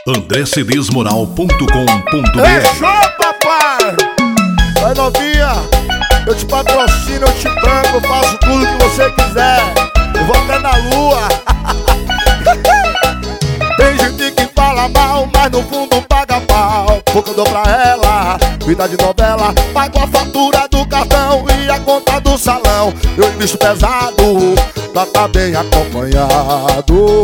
andrecedesmoral.com.br. É show, papai! Vai, novinha, eu te patrocino, eu te banco, eu faço tudo que você quiser. Eu vou até na lua. Tem gente que fala mal, mas no fundo paga pau, porque eu dou pra ela vida de novela, pago a fatura do cartão e a conta do salão. Eu invisto pesado pra tá bem acompanhado.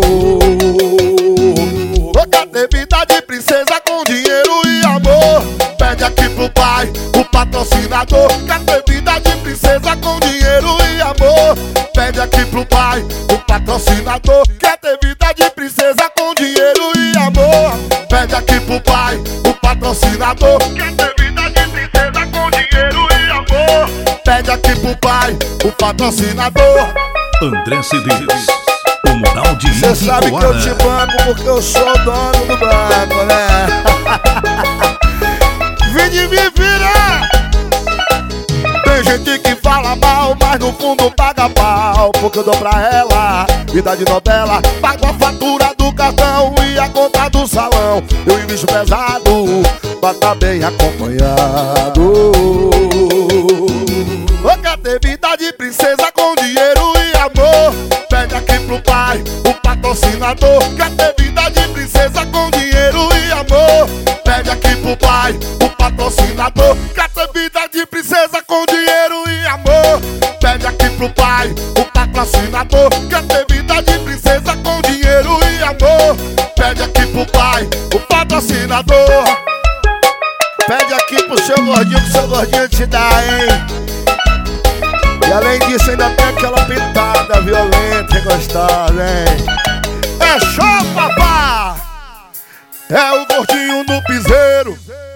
Cadê vida de princesa com dinheiro e amor? Pede aqui pro pai, o patrocinador. Cadê vida de princesa com dinheiro e amor? Pede aqui pro pai, o patrocinador. Quer ter vida de princesa com dinheiro e amor? Pede aqui pro pai, o patrocinador. Quer ter vida de princesa com dinheiro e amor? Pede aqui pro pai, o patrocinador. André Cedês, o moral de Cê sabe que eu te banco porque eu sou o dono do banco, né? Vim de me virar. Tem gente que fala mal, mas no fundo paga pau, porque eu dou pra ela vida de novela, pago a fatura do cartão e a conta do salão. Eu invisto pesado pra tá bem acompanhado. Quer ter vida de princesa com dinheiro e amor? Pede aqui pro pai, o patrocinador. Quer ter vida de princesa com dinheiro e amor? Pede aqui pro pai, o patrocinador. Quer ter vida de princesa com dinheiro e amor? Pede aqui pro pai, o patrocinador. Quer ter vida de princesa com dinheiro e amor? Pede aqui pro pai, o patrocinador. Pede aqui pro seu gordinho, que o seu gordinho te dá, hein? E além disso ainda tem aquela pintada violenta e gostosa, hein? É show, papá! É o gordinho no piseiro.